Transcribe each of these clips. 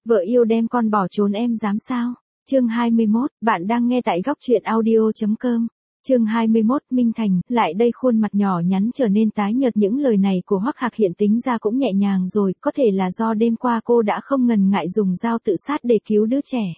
Vợ yêu đem con bỏ trốn em dám sao? Chương 21, bạn đang nghe tại góc truyện audio.com. Chương 21, Minh Thành, lại đây. Khuôn mặt nhỏ nhắn trở nên tái nhợt, những lời này của Hoắc Hạc Hiện tính ra cũng nhẹ nhàng rồi, có thể là do đêm qua cô đã không ngần ngại dùng dao tự sát để cứu đứa trẻ.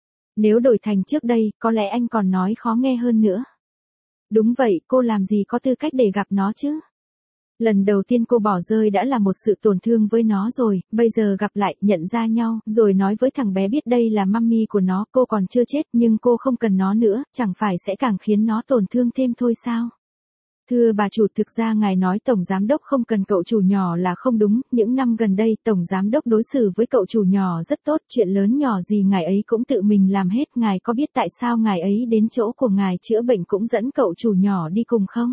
Nếu đổi thành trước đây, có lẽ anh còn nói khó nghe hơn nữa. Đúng vậy, cô làm gì có tư cách để gặp nó chứ? Lần đầu tiên cô bỏ rơi đã là một sự tổn thương với nó rồi, bây giờ gặp lại, nhận ra nhau, rồi nói với thằng bé biết đây là mummy của nó, cô còn chưa chết nhưng cô không cần nó nữa, chẳng phải sẽ càng khiến nó tổn thương thêm thôi sao? Thưa bà chủ, thực ra ngài nói tổng giám đốc không cần cậu chủ nhỏ là không đúng, những năm gần đây tổng giám đốc đối xử với cậu chủ nhỏ rất tốt, chuyện lớn nhỏ gì ngài ấy cũng tự mình làm hết, ngài có biết tại sao ngài ấy đến chỗ của ngài chữa bệnh cũng dẫn cậu chủ nhỏ đi cùng không?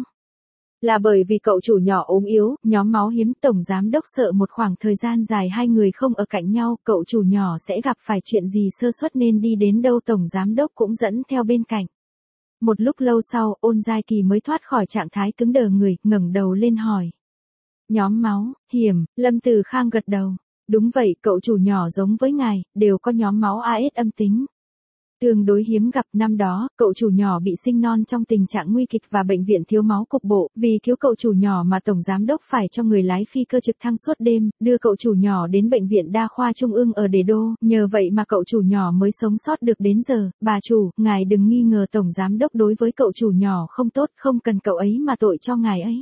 Là bởi vì cậu chủ nhỏ ốm yếu, nhóm máu hiếm, tổng giám đốc sợ một khoảng thời gian dài hai người không ở cạnh nhau, cậu chủ nhỏ sẽ gặp phải chuyện gì sơ suất nên đi đến đâu tổng giám đốc cũng dẫn theo bên cạnh. Một lúc lâu sau, Ôn Giai Kỳ mới thoát khỏi trạng thái cứng đờ người, ngẩng đầu lên hỏi. Nhóm máu, hiểm, Lâm Từ Khang gật đầu. Đúng vậy, cậu chủ nhỏ giống với ngài, đều có nhóm máu AS âm tính. Tương đối hiếm gặp. Năm đó, cậu chủ nhỏ bị sinh non trong tình trạng nguy kịch và bệnh viện thiếu máu cục bộ, vì cứu cậu chủ nhỏ mà tổng giám đốc phải cho người lái phi cơ trực thăng suốt đêm, đưa cậu chủ nhỏ đến bệnh viện đa khoa trung ương ở Đế Đô, nhờ vậy mà cậu chủ nhỏ mới sống sót được đến giờ. Bà chủ, ngài đừng nghi ngờ tổng giám đốc đối với cậu chủ nhỏ không tốt, không cần cậu ấy mà tội cho ngài ấy.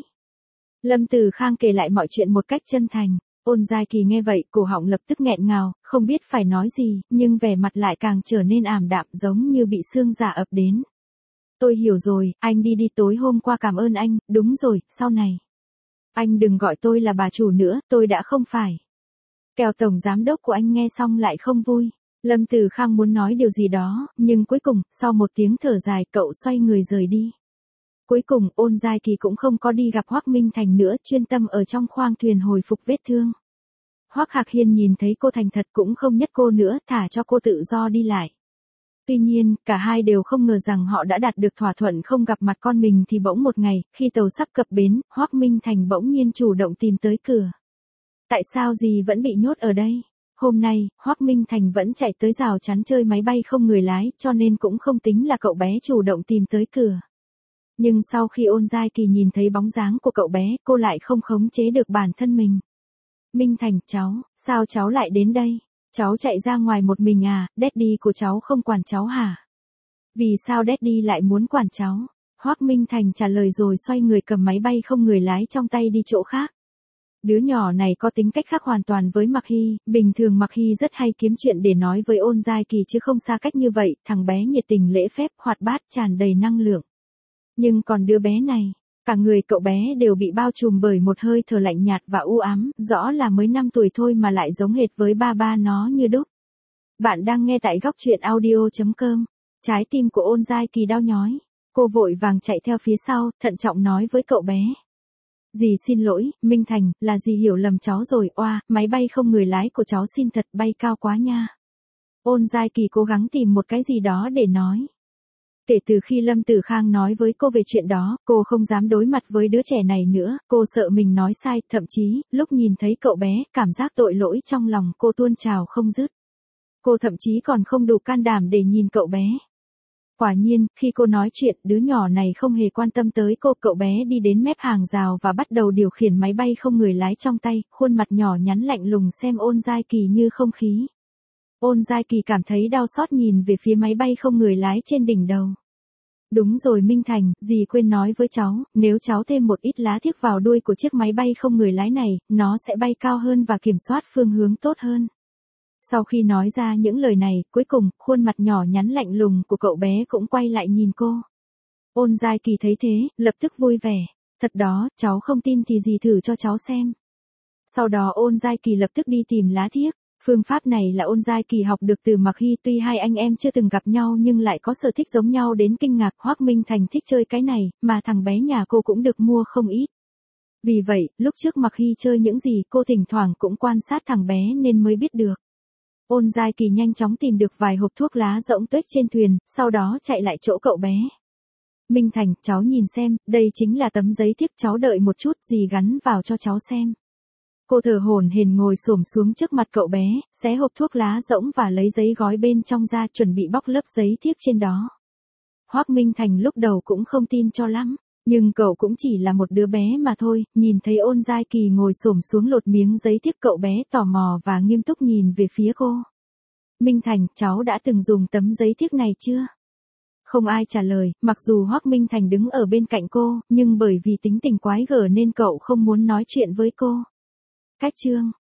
Lâm Từ Khang kể lại mọi chuyện một cách chân thành. Ôn Giai Kỳ nghe vậy, cổ họng lập tức nghẹn ngào, không biết phải nói gì, nhưng vẻ mặt lại càng trở nên ảm đạm giống như bị sương giả ập đến. Tôi hiểu rồi, anh đi đi, tối hôm qua cảm ơn anh, đúng rồi, sau này. Anh đừng gọi tôi là bà chủ nữa, tôi đã không phải. Kẻo tổng giám đốc của anh nghe xong lại không vui. Lâm Từ Khang muốn nói điều gì đó, nhưng cuối cùng, sau một tiếng thở dài, cậu xoay người rời đi. Cuối cùng, Ôn Giai Kỳ cũng không có đi gặp Hoắc Minh Thành nữa, chuyên tâm ở trong khoang thuyền hồi phục vết thương. Hoắc Hạc Hiên nhìn thấy cô thành thật cũng không nhất cô nữa, thả cho cô tự do đi lại. Tuy nhiên, cả hai đều không ngờ rằng họ đã đạt được thỏa thuận không gặp mặt con mình thì bỗng một ngày, khi tàu sắp cập bến, Hoắc Minh Thành bỗng nhiên chủ động tìm tới cửa. Tại sao dì vẫn bị nhốt ở đây? Hôm nay, Hoắc Minh Thành vẫn chạy tới rào chắn chơi máy bay không người lái, cho nên cũng không tính là cậu bé chủ động tìm tới cửa. Nhưng sau khi Ôn Giai Kỳ nhìn thấy bóng dáng của cậu bé, cô lại không khống chế được bản thân mình. Minh Thành, cháu, sao cháu lại đến đây? Cháu chạy ra ngoài một mình à, Daddy của cháu không quản cháu hả? Vì sao Daddy lại muốn quản cháu? Hoắc Minh Thành trả lời rồi xoay người cầm máy bay không người lái trong tay đi chỗ khác. Đứa nhỏ này có tính cách khác hoàn toàn với Mạc Hy, bình thường Mạc Hy rất hay kiếm chuyện để nói với Ôn Giai Kỳ chứ không xa cách như vậy, thằng bé nhiệt tình lễ phép, hoạt bát, tràn đầy năng lượng. Nhưng còn đứa bé này, cả người cậu bé đều bị bao trùm bởi một hơi thở lạnh nhạt và u ám, rõ là mới 5 tuổi thôi mà lại giống hệt với ba nó như đúc. Bạn đang nghe tại góc truyện audio.com. Trái tim của Ôn Giai Kỳ đau nhói. Cô vội vàng chạy theo phía sau, thận trọng nói với cậu bé. Dì xin lỗi, Minh Thành, là dì hiểu lầm cháu rồi, oa, máy bay không người lái của cháu xin thật bay cao quá nha. Ôn Giai Kỳ cố gắng tìm một cái gì đó để nói. Kể từ khi Lâm Tử Khang nói với cô về chuyện đó, cô không dám đối mặt với đứa trẻ này nữa, cô sợ mình nói sai, thậm chí, lúc nhìn thấy cậu bé, cảm giác tội lỗi trong lòng cô tuôn trào không dứt. Cô thậm chí còn không đủ can đảm để nhìn cậu bé. Quả nhiên, khi cô nói chuyện, đứa nhỏ này không hề quan tâm tới cô, cậu bé đi đến mép hàng rào và bắt đầu điều khiển máy bay không người lái trong tay, khuôn mặt nhỏ nhắn lạnh lùng xem Ôn Giai Kỳ như không khí. Ôn Giai Kỳ cảm thấy đau xót nhìn về phía máy bay không người lái trên đỉnh đầu. Đúng rồi Minh Thành, dì quên nói với cháu, nếu cháu thêm một ít lá thiếc vào đuôi của chiếc máy bay không người lái này, nó sẽ bay cao hơn và kiểm soát phương hướng tốt hơn. Sau khi nói ra những lời này, cuối cùng, khuôn mặt nhỏ nhắn lạnh lùng của cậu bé cũng quay lại nhìn cô. Ôn Giai Kỳ thấy thế, lập tức vui vẻ. Thật đó, cháu không tin thì dì thử cho cháu xem. Sau đó Ôn Giai Kỳ lập tức đi tìm lá thiếc. Phương pháp này là Ôn Giai Kỳ học được từ Mạc Hy, tuy hai anh em chưa từng gặp nhau nhưng lại có sở thích giống nhau đến kinh ngạc. Hoắc Minh Thành thích chơi cái này, mà thằng bé nhà cô cũng được mua không ít. Vì vậy, lúc trước Mạc Hy chơi những gì cô thỉnh thoảng cũng quan sát thằng bé nên mới biết được. Ôn Giai Kỳ nhanh chóng tìm được vài hộp thuốc lá rỗng tuếch trên thuyền, sau đó chạy lại chỗ cậu bé. Minh Thành, cháu nhìn xem, đây chính là tấm giấy thiếc, cháu đợi một chút, dì gắn vào cho cháu xem. Cô thở hổn hển ngồi xổm xuống trước mặt cậu bé, xé hộp thuốc lá rỗng và lấy giấy gói bên trong ra chuẩn bị bóc lớp giấy thiếc trên đó. Hoắc Minh Thành lúc đầu cũng không tin cho lắm, nhưng cậu cũng chỉ là một đứa bé mà thôi, nhìn thấy Ôn Giai Kỳ ngồi xổm xuống lột miếng giấy thiếc, cậu bé tò mò và nghiêm túc nhìn về phía cô. Minh Thành, cháu đã từng dùng tấm giấy thiếc này chưa? Không ai trả lời, mặc dù Hoắc Minh Thành đứng ở bên cạnh cô, nhưng bởi vì tính tình quái gở nên cậu không muốn nói chuyện với cô. Cách chương